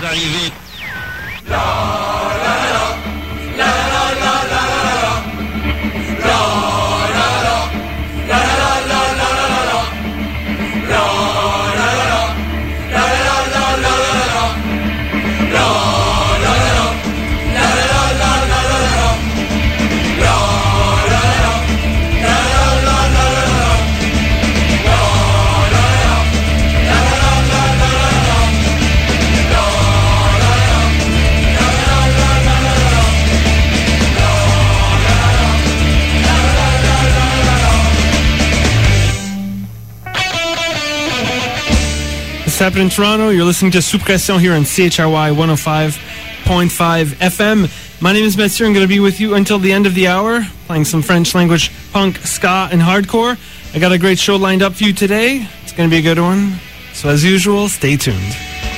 d'arriver. Happening in Toronto. You're listening to Sous Pression here on CHRY 105.5 FM. My name is Mathieu. I'm going to be with you until the end of the hour, playing some French language punk, ska, and hardcore. I got a great show lined up for you today. It's going to be a good one. So as usual, stay tuned.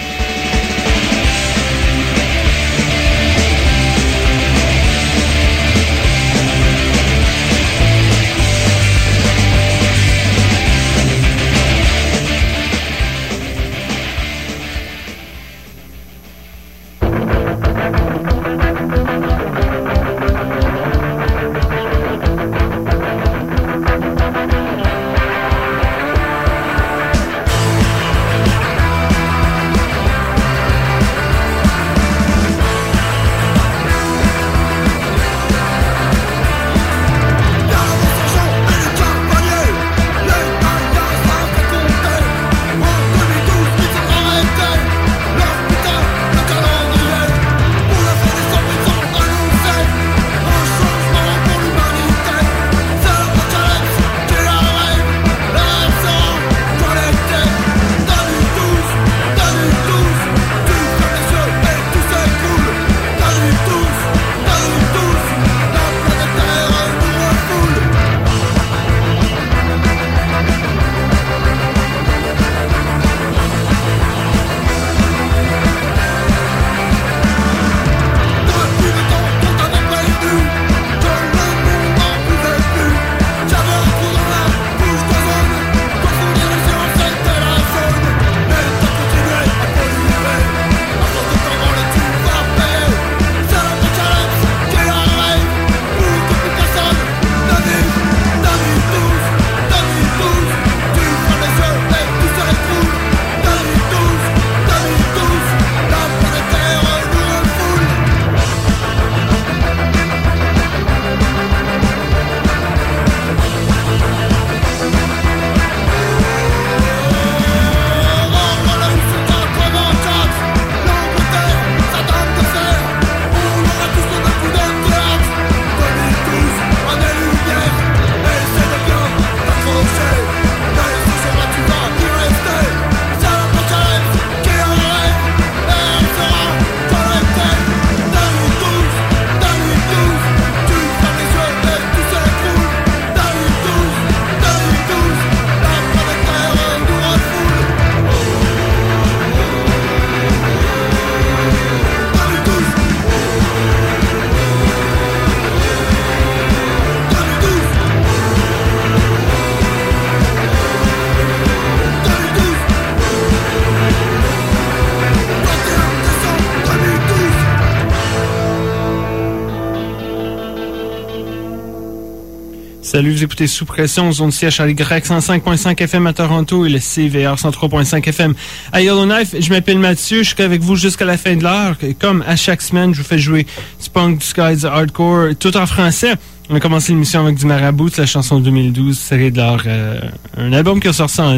Salut, vous écoutez Sous Pression, zone siège à l'Y 105.5 FM à Toronto et le CVR 103.5 FM à Yellowknife. Je m'appelle Mathieu, je serai avec vous jusqu'à la fin de l'heure. Comme à chaque semaine, je vous fais jouer du punk, du ska, du hardcore, tout en français. On a commencé l'émission avec du Marabout, la chanson de 2012, série de leur un album qui est sorti en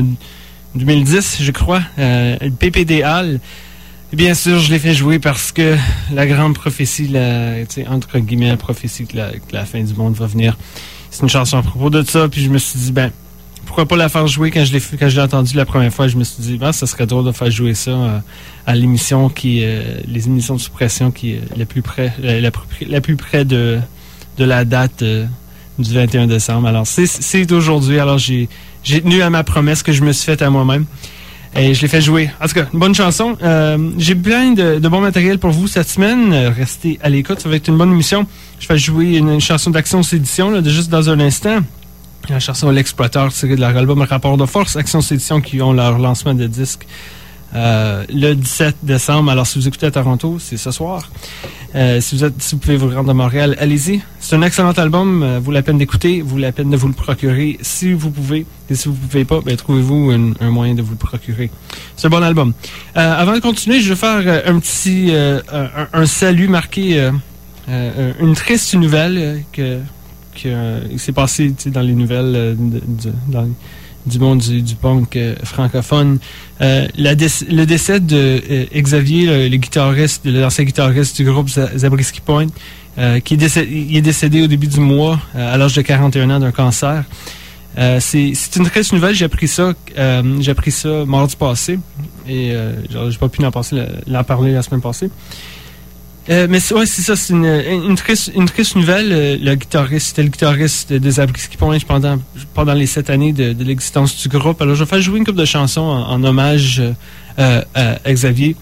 2010, je crois, PPD Hall. Et bien sûr, je l'ai fait jouer parce que la grande prophétie, entre guillemets, la prophétie que la fin du monde va venir. C'est une chanson à propos de ça, puis je me suis dit, pourquoi pas la faire jouer quand je l'ai entendu la première fois. Je me suis dit, ça serait drôle de faire jouer ça à l'émission les émissions de suppression qui est la plus près de la date du 21 décembre. Alors, c'est aujourd'hui. Alors, j'ai tenu à ma promesse que je me suis faite à moi-même. Et je l'ai fait jouer. En tout cas, une bonne chanson. J'ai plein de bon matériel pour vous cette semaine. Restez à l'écoute, ça va être une bonne émission. Je vais jouer une chanson d'Action Sédition, là, juste dans un instant. La chanson L'Exploiteur tirée de leur album Rapport de force. Action Sédition qui ont leur lancement de disque le 17 décembre. Alors, si vous écoutez à Toronto, c'est ce soir. Si vous pouvez vous rendre à Montréal, allez-y. C'est un excellent album. Vaut la peine d'écouter. Vaut la peine de vous le procurer si vous pouvez. Et si vous ne pouvez pas, ben, trouvez-vous un moyen de vous le procurer. C'est un bon album. Avant de continuer, je vais faire un petit un salut marqué une triste nouvelle que s'est passée dans les nouvelles du monde du punk francophone. Le décès de Xavier, l'ancien guitariste du groupe Zabriskie Point, il est décédé au début du mois, à l'âge de 41 ans d'un cancer. C'est une triste nouvelle. J'ai appris ça mardi passé. Et j'ai pas pu l'en parler la semaine passée. Mais c'est ça, c'est une triste nouvelle. C'était le guitariste de Zabriskie Point pendant les 7 années de l'existence du groupe. Alors je vais faire jouer une couple de chansons en hommage à Xavier.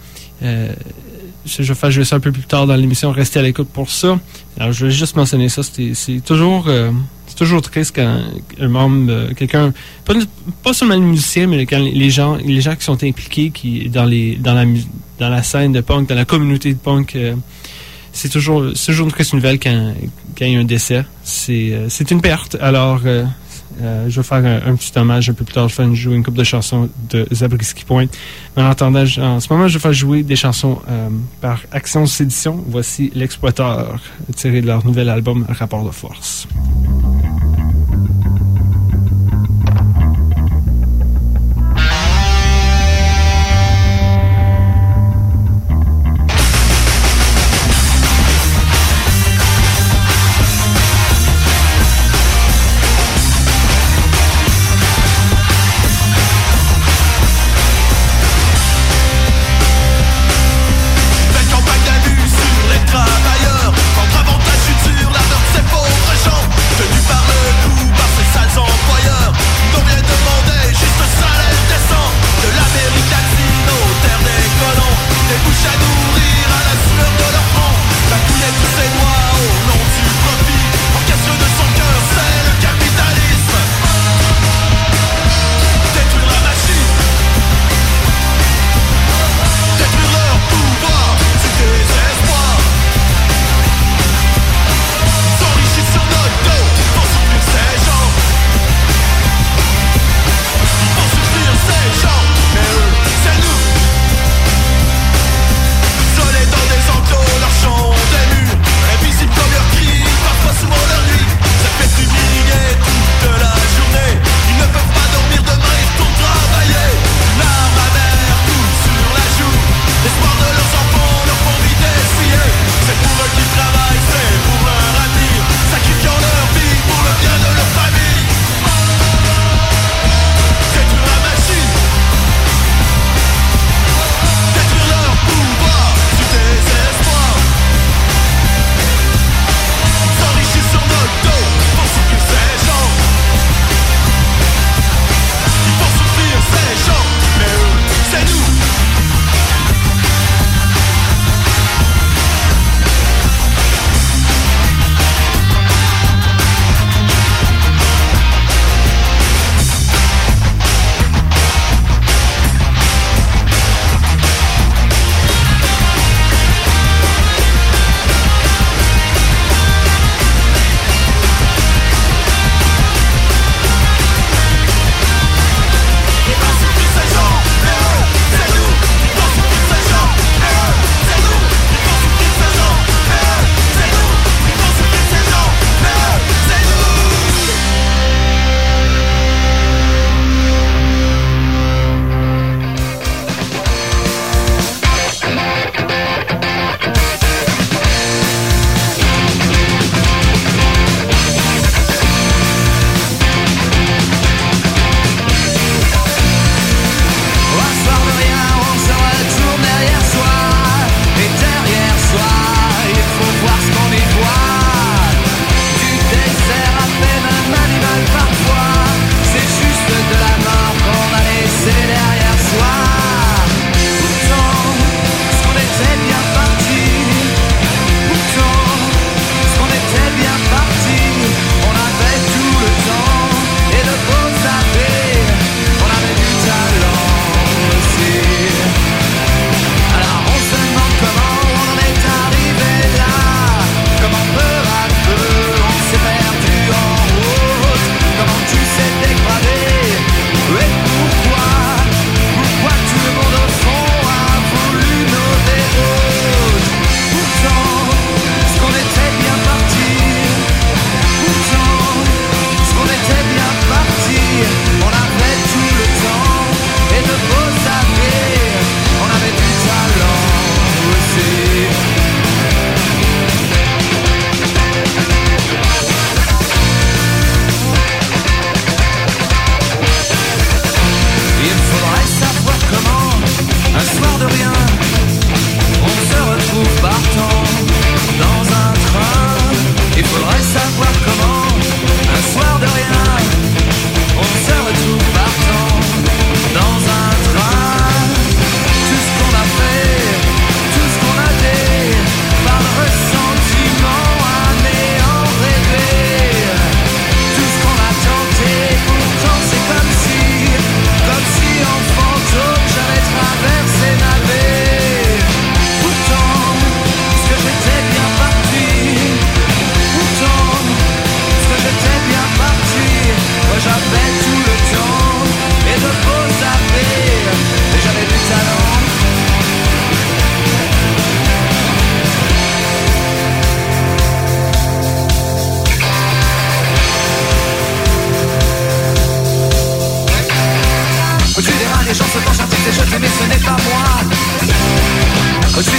Je vais faire jouer ça un peu plus tard dans l'émission. Restez à l'écoute pour ça. Alors je vais juste mentionner ça. C'est toujours triste quand un membre, quelqu'un, pas seulement le musicien, mais quand les gens qui sont impliqués, dans la scène de punk, dans la communauté de punk, c'est toujours une triste nouvelle quand il y a un décès. C'est une perte. Alors, je vais faire un petit hommage un peu plus tard. Je vais jouer une couple de chansons de Zabriskie Point. En attendant, en ce moment, je vais faire jouer des chansons par Action Sédition. Voici L'Exploiteur, tiré de leur nouvel album Rapport de force. Campagne d'abus sur les travailleurs, contre avantage futur, la de ces pauvres gens.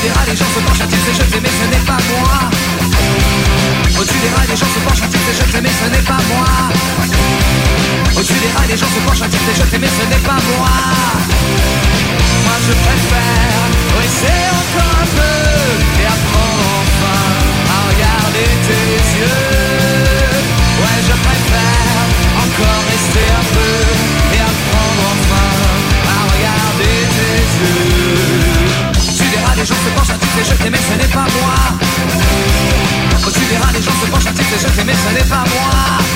des rails, les gens se penchent à titre et jetent, mais ce n'est pas moi. Au-dessus des rails, les gens se penchent à titre et jetent, mais ce n'est pas moi. Au-dessus des rails, les gens se penchent à titre et jetent, mais ce n'est pas moi. Moi je préfère rester encore un peu et apprendre enfin à regarder tes yeux. Ouais, je préfère encore rester un peu et apprendre enfin à regarder tes yeux. Au-dessus des rats, les gens se penchent à titre et jetent, mais ce n'est pas moi. Au-dessus des rats, les gens se penchent à titre et jetent, mais ce n'est pas moi.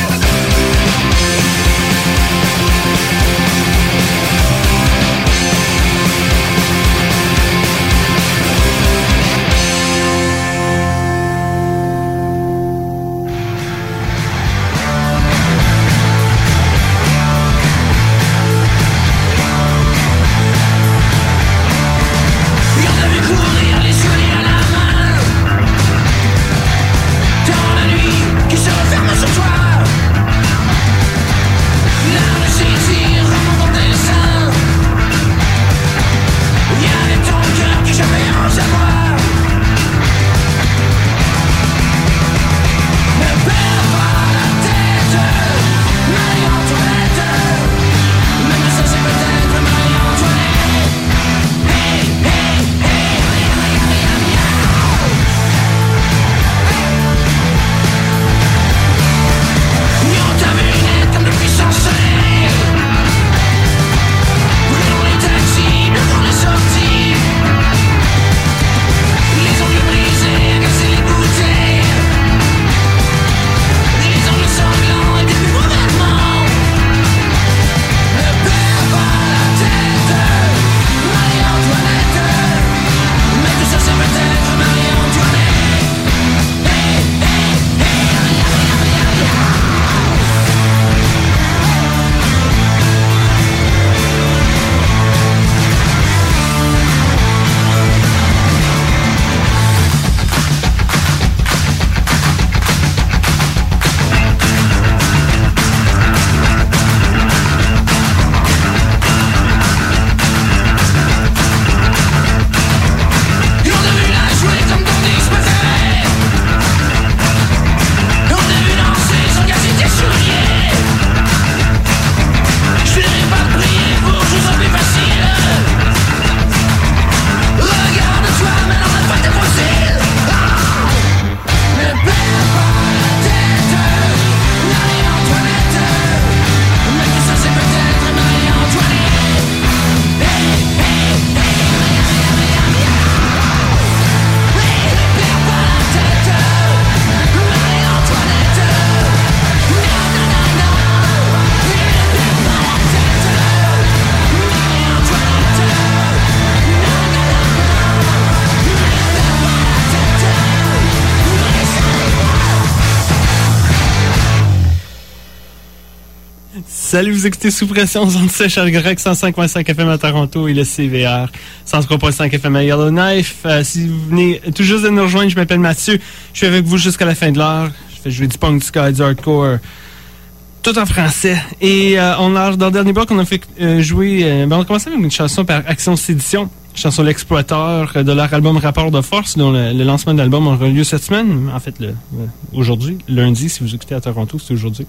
Salut, vous écoutez Sous Pression, zone sèche à Grec, 105.5 FM à Toronto et le CVR, 103.5 FM à Yellowknife. Si vous venez tout juste de nous rejoindre, je m'appelle Mathieu. Je suis avec vous jusqu'à la fin de l'heure. Je fais jouer du punk, du ska, du hardcore, tout en français. Et dans le dernier bloc, on a fait jouer... on a commencé avec une chanson par Action Sédition, chanson L'Exploiteur de leur album Rapport de Force, dont le lancement de l'album aura lieu cette semaine. En fait, aujourd'hui, lundi, si vous écoutez à Toronto, c'est aujourd'hui.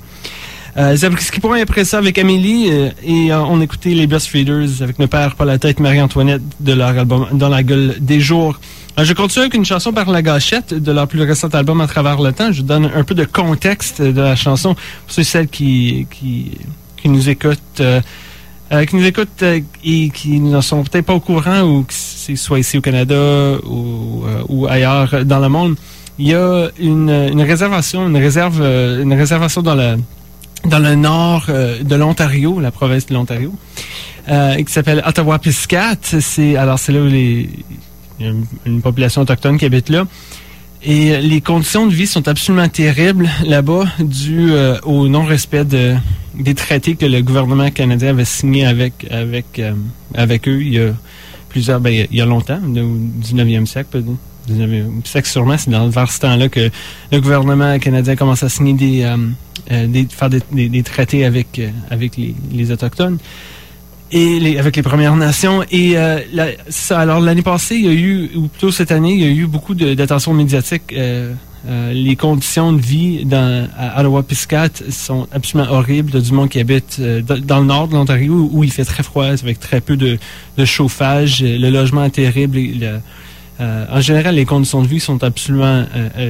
Ce qui pourrait après ça avec Amélie et on écoutait les Best Feeders avec Ne perds pas la tête Marie-Antoinette de leur album Dans la gueule des jours. Je continue avec une chanson par La Gâchette de leur plus récent album À travers le temps. Je donne un peu de contexte de la chanson pour ceux et celles qui nous écoutent et qui ne sont peut-être pas au courant ou que c'est soit ici au Canada ou ailleurs dans le monde. Il y a une réservation dans le nord de l'Ontario, la province de l'Ontario, qui s'appelle Ottawa-Piscat. C'est là où il y a une population autochtone qui habite là. Et les conditions de vie sont absolument terribles là-bas, dû au non-respect des traités que le gouvernement canadien avait signés avec eux il y a il y a longtemps, au 19e siècle, peut-être. 19e siècle sûrement, c'est vers ce temps-là que le gouvernement canadien commence à signer faire des traités avec les Autochtones. avec les Premières Nations. Et alors l'année passée, il y a eu, ou plutôt cette année, il y a eu beaucoup d'attention médiatique. Les conditions de vie à Ottawa-Piscate sont absolument horribles. Il y a du monde qui habite dans le nord de l'Ontario où il fait très froid, avec très peu de chauffage. Le logement est terrible. En général, les conditions de vie sont absolument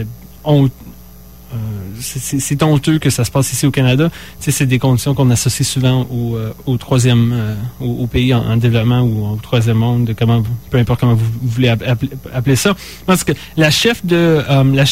c'est honteux que ça se passe ici au Canada. C'est des conditions qu'on associe souvent au troisième, au pays en développement ou au troisième monde, peu importe comment vous voulez appeler ça. Parce que la chef de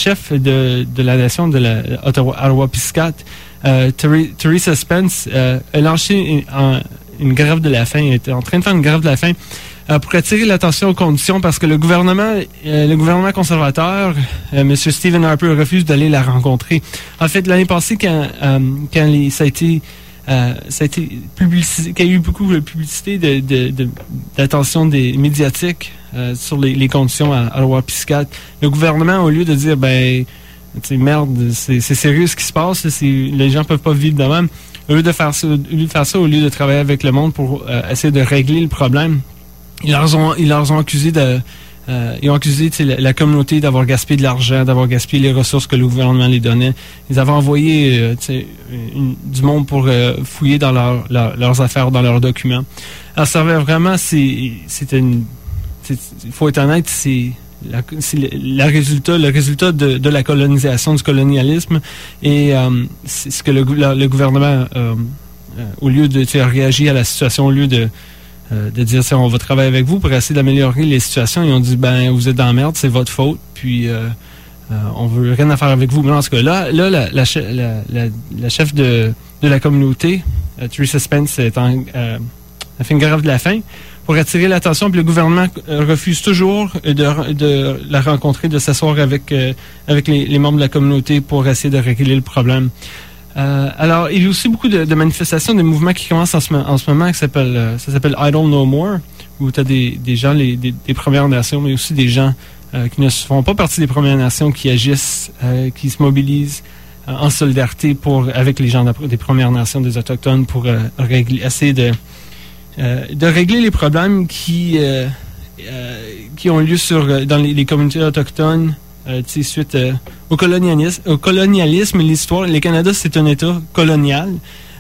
la nation de la Ottawa-Piscate, Theresa Spence, a lancé une grève de la faim. Elle était en train de faire une grève de la faim pour attirer l'attention aux conditions, parce que le gouvernement conservateur, M. Stephen Harper, refuse d'aller la rencontrer. En fait, l'année passée, quand ça a été publicisé, qu'il y a eu beaucoup de publicité d'attention des médiatiques sur les conditions à Ottawa-Piscate, le gouvernement, au lieu de dire merde, c'est sérieux ce qui se passe, les gens peuvent pas vivre de même, au lieu de faire ça, au lieu de travailler avec le monde pour essayer de régler le problème, ils leur ont accusé ils ont accusé la communauté d'avoir gaspillé de l'argent, d'avoir gaspillé les ressources que le gouvernement les donnait. Ils avaient envoyé du monde pour fouiller dans leurs affaires, dans leurs documents. Alors, ça avait vraiment, il faut être honnête, c'est le résultat de la colonisation, du colonialisme, et c'est ce que le gouvernement, au lieu de réagir à la situation, au lieu de dire on va travailler avec vous pour essayer d'améliorer les situations, ils ont dit vous êtes dans la merde, c'est votre faute, puis on veut rien à faire avec vous. Mais en tout cas, là la chef de la communauté, Theresa Spence, a fait une grève de la faim pour attirer l'attention, puis le gouvernement refuse toujours de la rencontrer, de s'asseoir avec les membres de la communauté pour essayer de régler le problème. Alors, il y a aussi beaucoup de manifestations, de mouvements qui commencent en ce moment, ça s'appelle Idle No More, où tu as des gens, des Premières Nations, mais aussi des gens qui ne font pas partie des Premières Nations, qui agissent, qui se mobilisent en solidarité avec les gens des Premières Nations, des Autochtones, pour essayer de régler les problèmes qui ont lieu dans les communautés autochtones. Suite au colonialisme, l'histoire, le Canada, c'est un État colonial.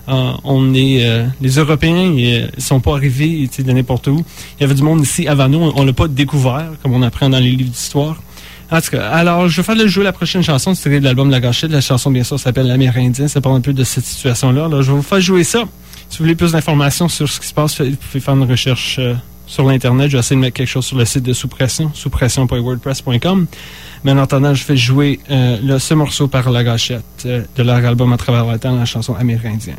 Les Européens, ils sont pas arrivés de n'importe où. Il y avait du monde ici avant nous, on l'a pas découvert, comme on apprend dans les livres d'histoire. En tout cas, alors, je vais faire jouer la prochaine chanson, c'est tiré de l'album La Gâchette. La chanson, bien sûr, s'appelle L'Amérindien. Ça parle un peu de cette situation-là. Alors, je vais vous faire jouer ça. Si vous voulez plus d'informations sur ce qui se passe, vous pouvez faire une recherche sur l'Internet. Je vais essayer de mettre quelque chose sur le site de Sous-Pression, souspression.wordpress.com. Mais en attendant, je fais jouer ce morceau par La Gâchette de leur album À travers le temps, la chanson Amérindien.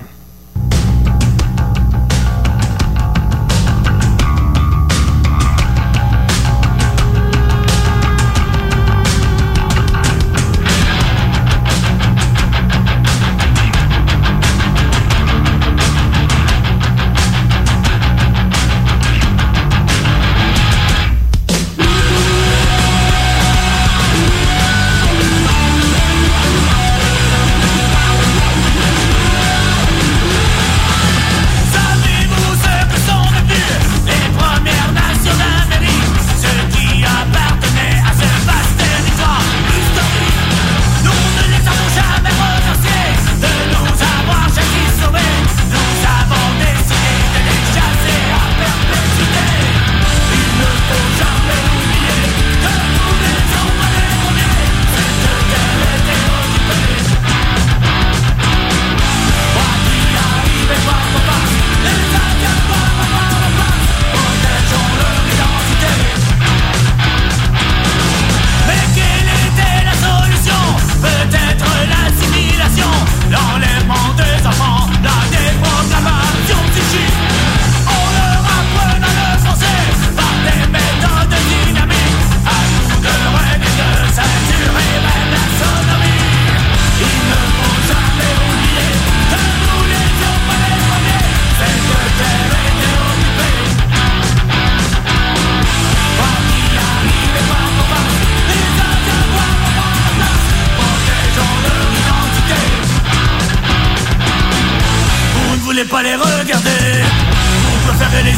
Pas les regarder, vous préférez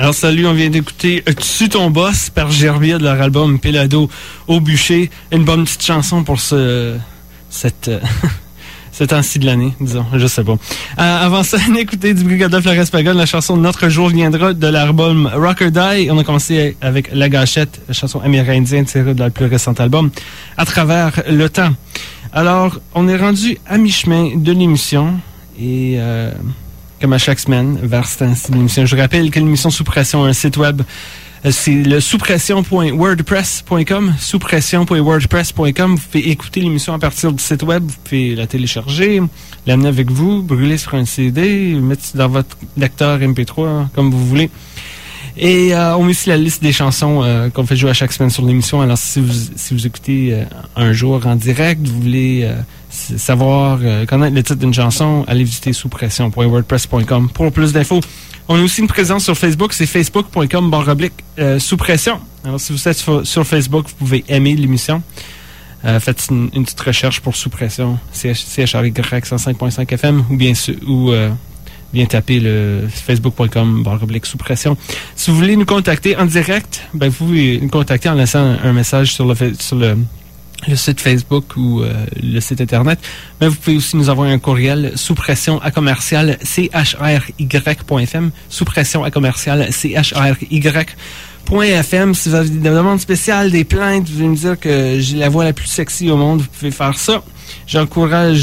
Alors salut, on vient d'écouter Tu ton boss par Gerbia de leur album Pelado au bûcher. Une bonne petite chanson pour cette temps-ci de l'année, disons, je sais pas. Avant ça, on a écouté du Brigada Flores Pagode, la chanson Notre jour viendra de l'album Rock or Die. On a commencé avec La Gâchette, la chanson amérindienne tirée de leur plus récent album, À travers le temps. Alors, on est rendu à mi-chemin de l'émission et comme à chaque semaine, vers ce temps-ci de l'émission, je rappelle que l'émission Sous Pression a un site web. C'est le souspression.wordpress.com, souspression.wordpress.com. Vous pouvez écouter l'émission à partir du site web, vous pouvez la télécharger, l'amener avec vous, brûler sur un CD, mettre dans votre lecteur MP3, comme vous voulez. Et on met aussi la liste des chansons qu'on fait jouer à chaque semaine sur l'émission. Alors si vous écoutez un jour en direct, vous voulez savoir, connaître le titre d'une chanson, allez visiter souspression.wordpress.com pour plus d'infos. On a aussi une présence sur Facebook, c'est facebook.com/sous-pression. Alors, si vous êtes sur Facebook, vous pouvez aimer l'émission. Faites une petite recherche pour Sous-pression, CHRY 105.5 FM, ou bien taper le facebook.com/sous-pression. Si vous voulez nous contacter en direct, ben, vous pouvez nous contacter en laissant un message sur le site Facebook ou le site Internet. Mais vous pouvez aussi nous envoyer un courriel souspression@chry.fm, souspression@chry.fm. Si vous avez des demandes spéciales, des plaintes, vous voulez me dire que j'ai la voix la plus sexy au monde, vous pouvez faire ça. Je vous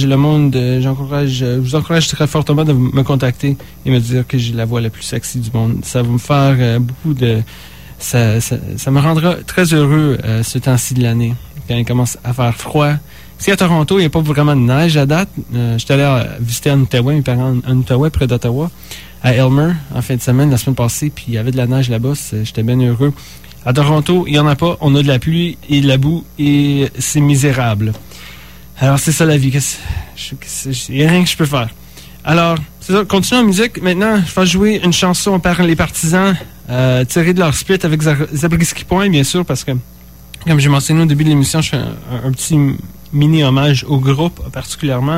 encourage très fortement de me contacter et me dire que j'ai la voix la plus sexy du monde. Ça va me faire beaucoup de... Ça me rendra très heureux ce temps-ci de l'année, quand il commence à faire froid. Ici à Toronto, il n'y a pas vraiment de neige à date. J'étais allé visiter en Outaouais, mes parents en Outaouais, près d'Ottawa, à Elmer, en fin de semaine, la semaine passée, puis il y avait de la neige là-bas, j'étais bien heureux. À Toronto, il n'y en a pas, on a de la pluie et de la boue, et c'est misérable. Alors, c'est ça la vie, il n'y a rien que je peux faire. Alors, c'est ça, continuons en musique. Maintenant, je vais jouer une chanson par les Partisans, tirée de leur split avec Zabriskie Point, bien sûr, parce que, comme j'ai mentionné au début de l'émission, je fais un petit mini-hommage au groupe, particulièrement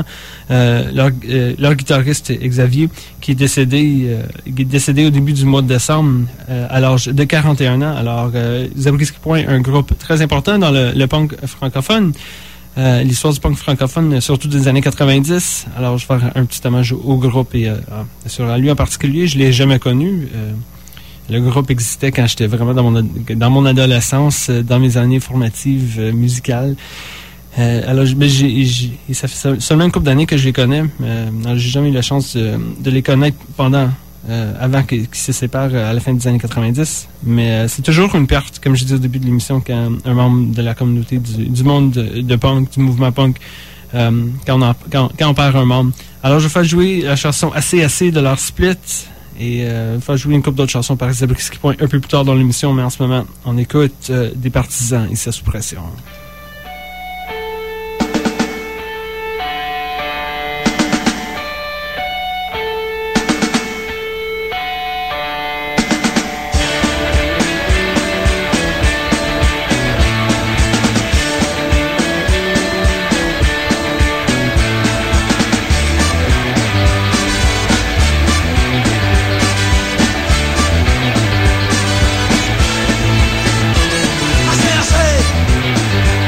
leur guitariste Xavier, qui est décédé au début du mois de décembre, à l'âge de 41 ans. Alors, Zabriskie Point, un groupe très important dans le punk francophone. L'histoire du punk francophone, surtout des années 90. Alors, je vais faire un petit hommage au groupe et sur lui en particulier. Je ne l'ai jamais connu. Le groupe existait quand j'étais vraiment dans mon adolescence, dans mes années formatives musicales. Alors, ça fait seulement une couple d'années que je les connais. J'ai jamais eu la chance de les connaître avant qu'ils se séparent à la fin des années 90. Mais c'est toujours une perte, comme je disais au début de l'émission, quand un membre de la communauté du monde de punk, du mouvement punk, quand on perd un membre. Alors, je vais faire jouer la chanson Assez de leur split et faire jouer une couple d'autres chansons par Zabriskie Point un peu plus tard dans l'émission. Mais en ce moment, on écoute des Partisans ici à Sous Pression. Assez,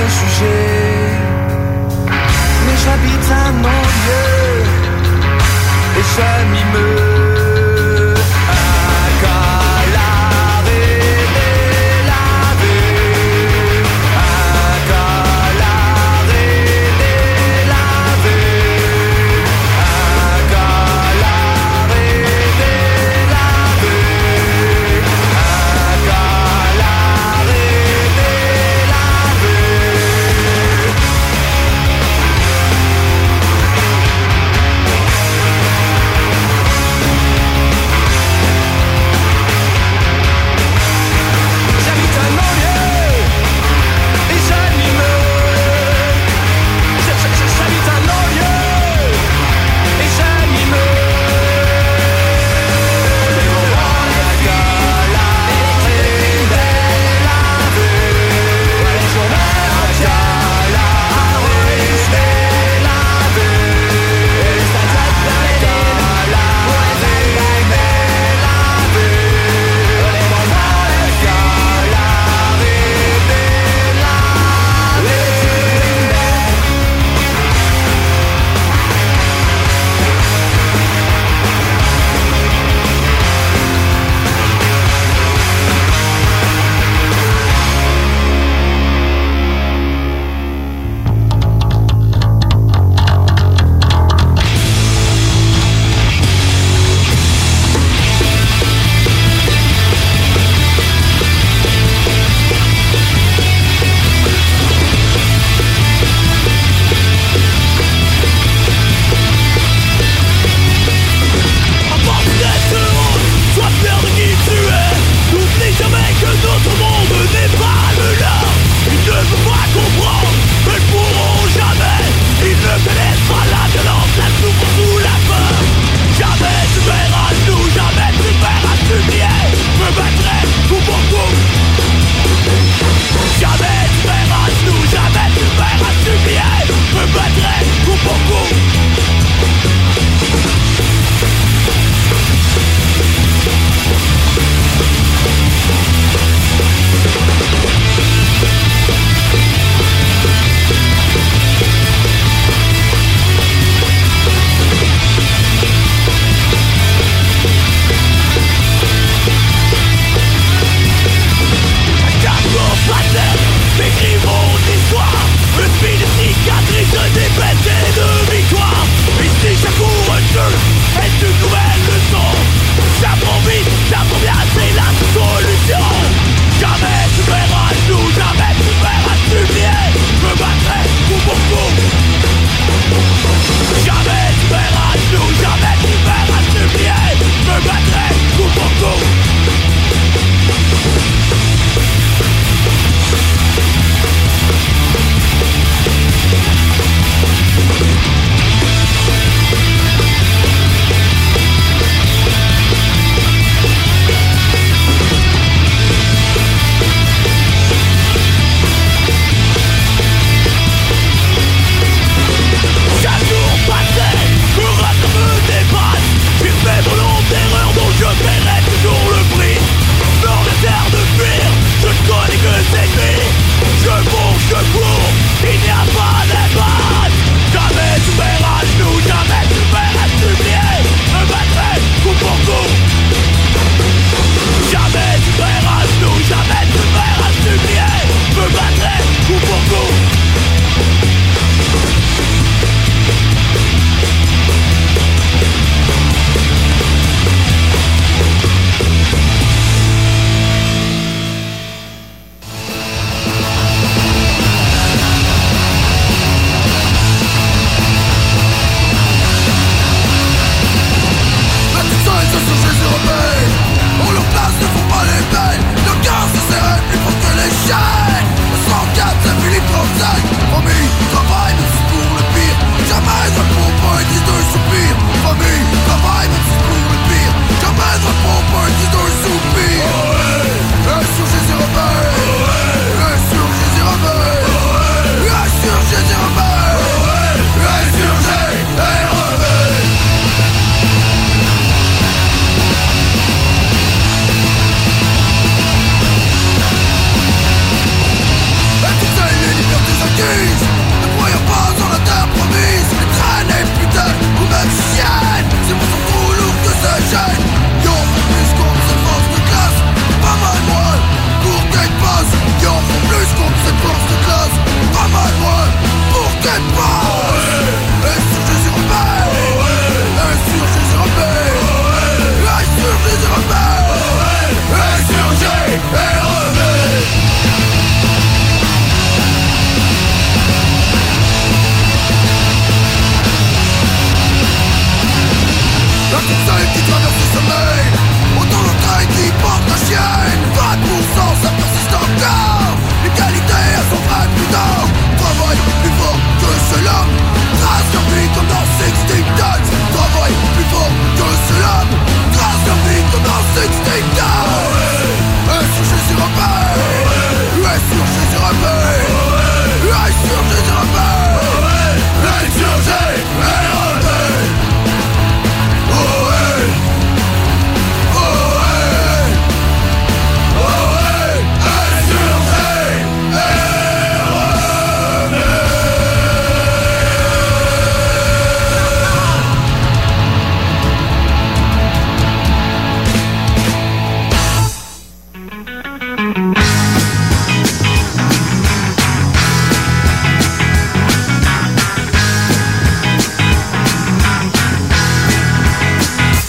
juger. Mais j'habite un non-lieu et je m'y meus.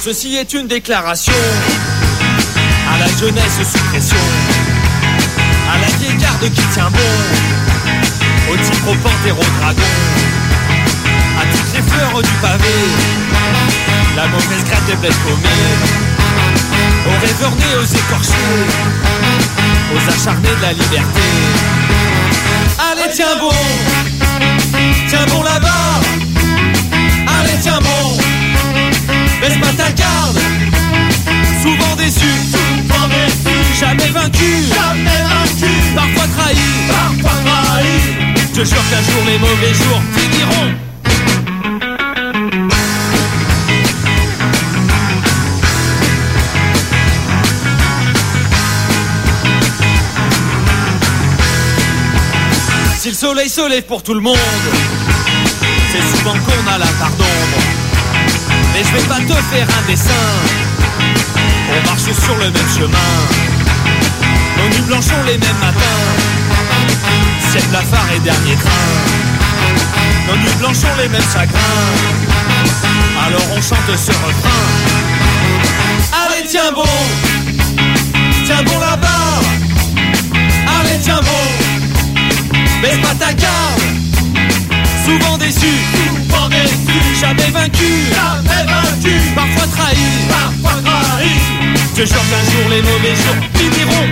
Ceci est une déclaration à la jeunesse sous pression, à la vieille garde qui tient bon, au tigre, au panthère, au dragon, à toutes les fleurs du pavé, la mauvaise graine des blés paumés, aux rêveurs nés, aux écorchés, aux acharnés de la liberté. Allez tiens bon là-bas, allez tiens bon, baisse pas ta garde, souvent déçu, jamais vaincu, parfois trahi, je jure qu'un jour les mauvais jours finiront. Si le soleil se lève pour tout le monde, c'est souvent qu'on a la part d'ombre. Mais je vais pas te faire un dessin, on marche sur le même chemin, nos nuits blanchons les mêmes matins, ciel blafard et dernier train, nos nuits blanchons les mêmes chagrins, alors on chante ce refrain. Allez tiens bon là-bas, allez tiens bon, baisse pas ta garde, souvent déçu, jamais vaincu, parfois trahi, je jure qu'un jour les mauvais jours finiront.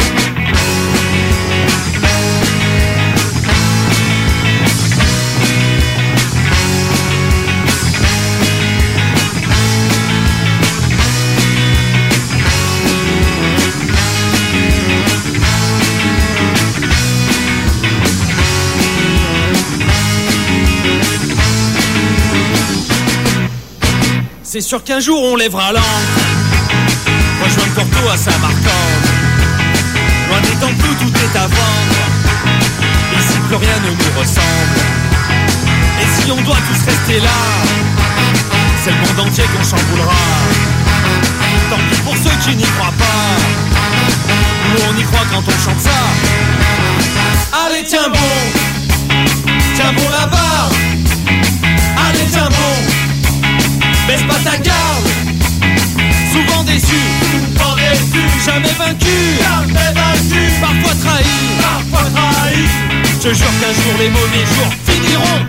C'est sûr qu'un jour on lèvera l'ancre, rejoindre Porto à Samarcande, loin des temples où tout est à vendre, ici plus rien ne nous ressemble. Et si on doit tous rester là, c'est le monde entier qu'on chamboulera. Tant pis pour ceux qui n'y croient pas, nous on y croit quand on chante ça. Allez tiens bon là-bas, allez tiens bon, baisse pas ta garde, souvent déçu, jamais vaincu, parfois trahi, je jure qu'un jour les mauvais jours finiront.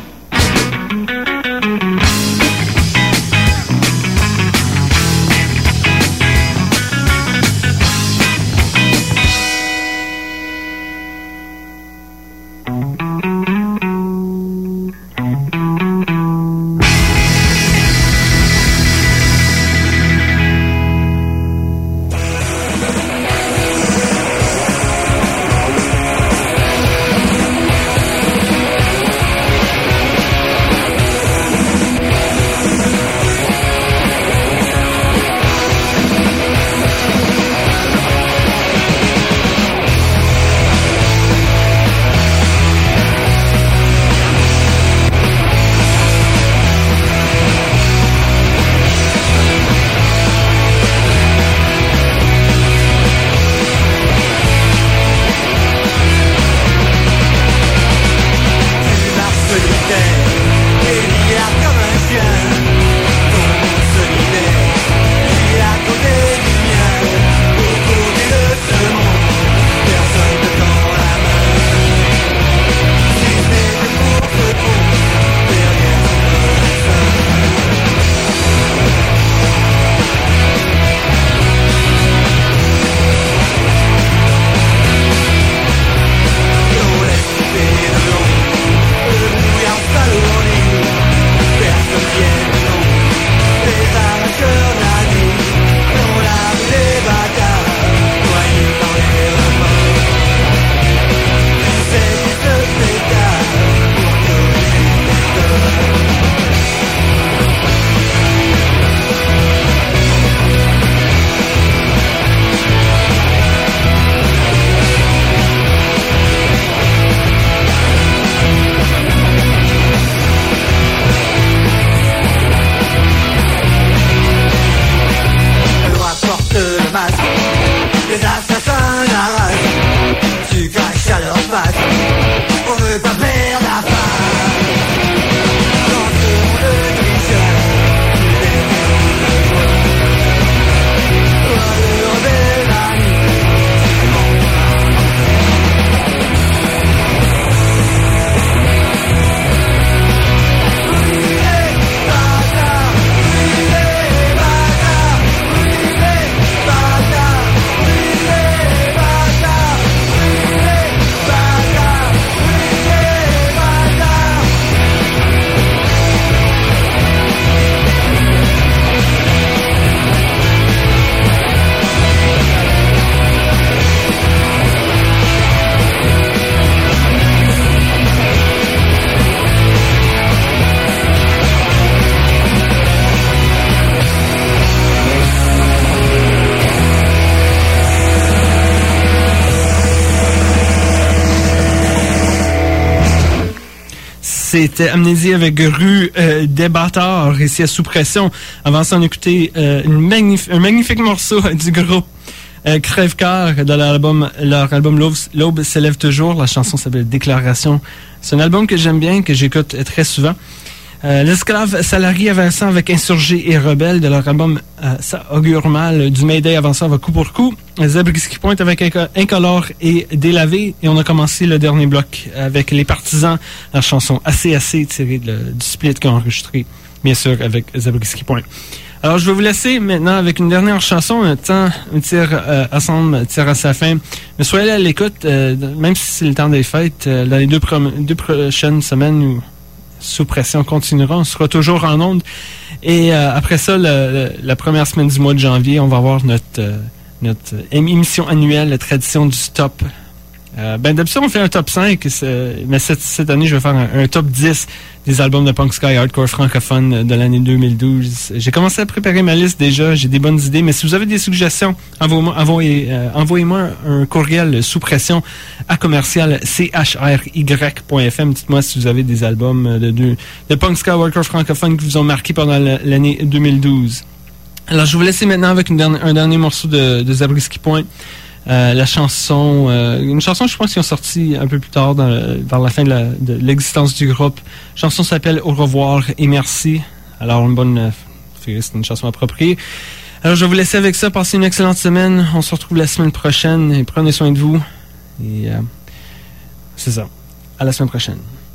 C'était Amnésie avec Rue des Bâtards, ici à Sous Pression. Avant ça, on écoutait un magnifique morceau du groupe Crève-Cœur de leur album L'Aube s'élève toujours. La chanson s'appelle Déclaration. C'est un album que j'aime bien, que j'écoute très souvent. L'esclave salarié avançant avec Insurgés et Rebelles de leur album Ça augure mal, du Mayday avançant avec Coup pour Coup. Zabriskie Point avec Incolore et Délavé. Et on a commencé le dernier bloc avec Les Partisans, la chanson Assez tirée du split qu'on a enregistré, bien sûr, avec Zabriskie Point. Alors, je vais vous laisser maintenant avec une dernière chanson. Un tire à sa fin. Mais soyez à l'écoute, même si c'est le temps des fêtes, dans les deux prochaines semaines où Sous Pression continuera, on sera toujours en onde. Et après ça, la première semaine du mois de janvier, on va avoir notre émission annuelle, la tradition du stop. D'habitude, on fait un top 5, mais cette année, je vais faire un top 10 des albums de punk ska hardcore francophone de l'année 2012. J'ai commencé à préparer ma liste déjà, j'ai des bonnes idées, mais si vous avez des suggestions, envoyez-moi un courriel sous pression à commercial.chry.fm. Dites-moi si vous avez des albums de punk ska hardcore francophone qui vous ont marqué pendant l'année 2012. Alors, je vais vous laisser maintenant avec un dernier morceau de Zabriskie Point. La chanson, une chanson je pense qu'ils ont sorti un peu plus tard vers la fin de l'existence du groupe. La chanson s'appelle Au revoir et merci. Alors c'est une chanson appropriée. Alors je vais vous laisser avec ça, passez une excellente semaine. On se retrouve la semaine prochaine et prenez soin de vous. Et c'est ça. À la semaine prochaine.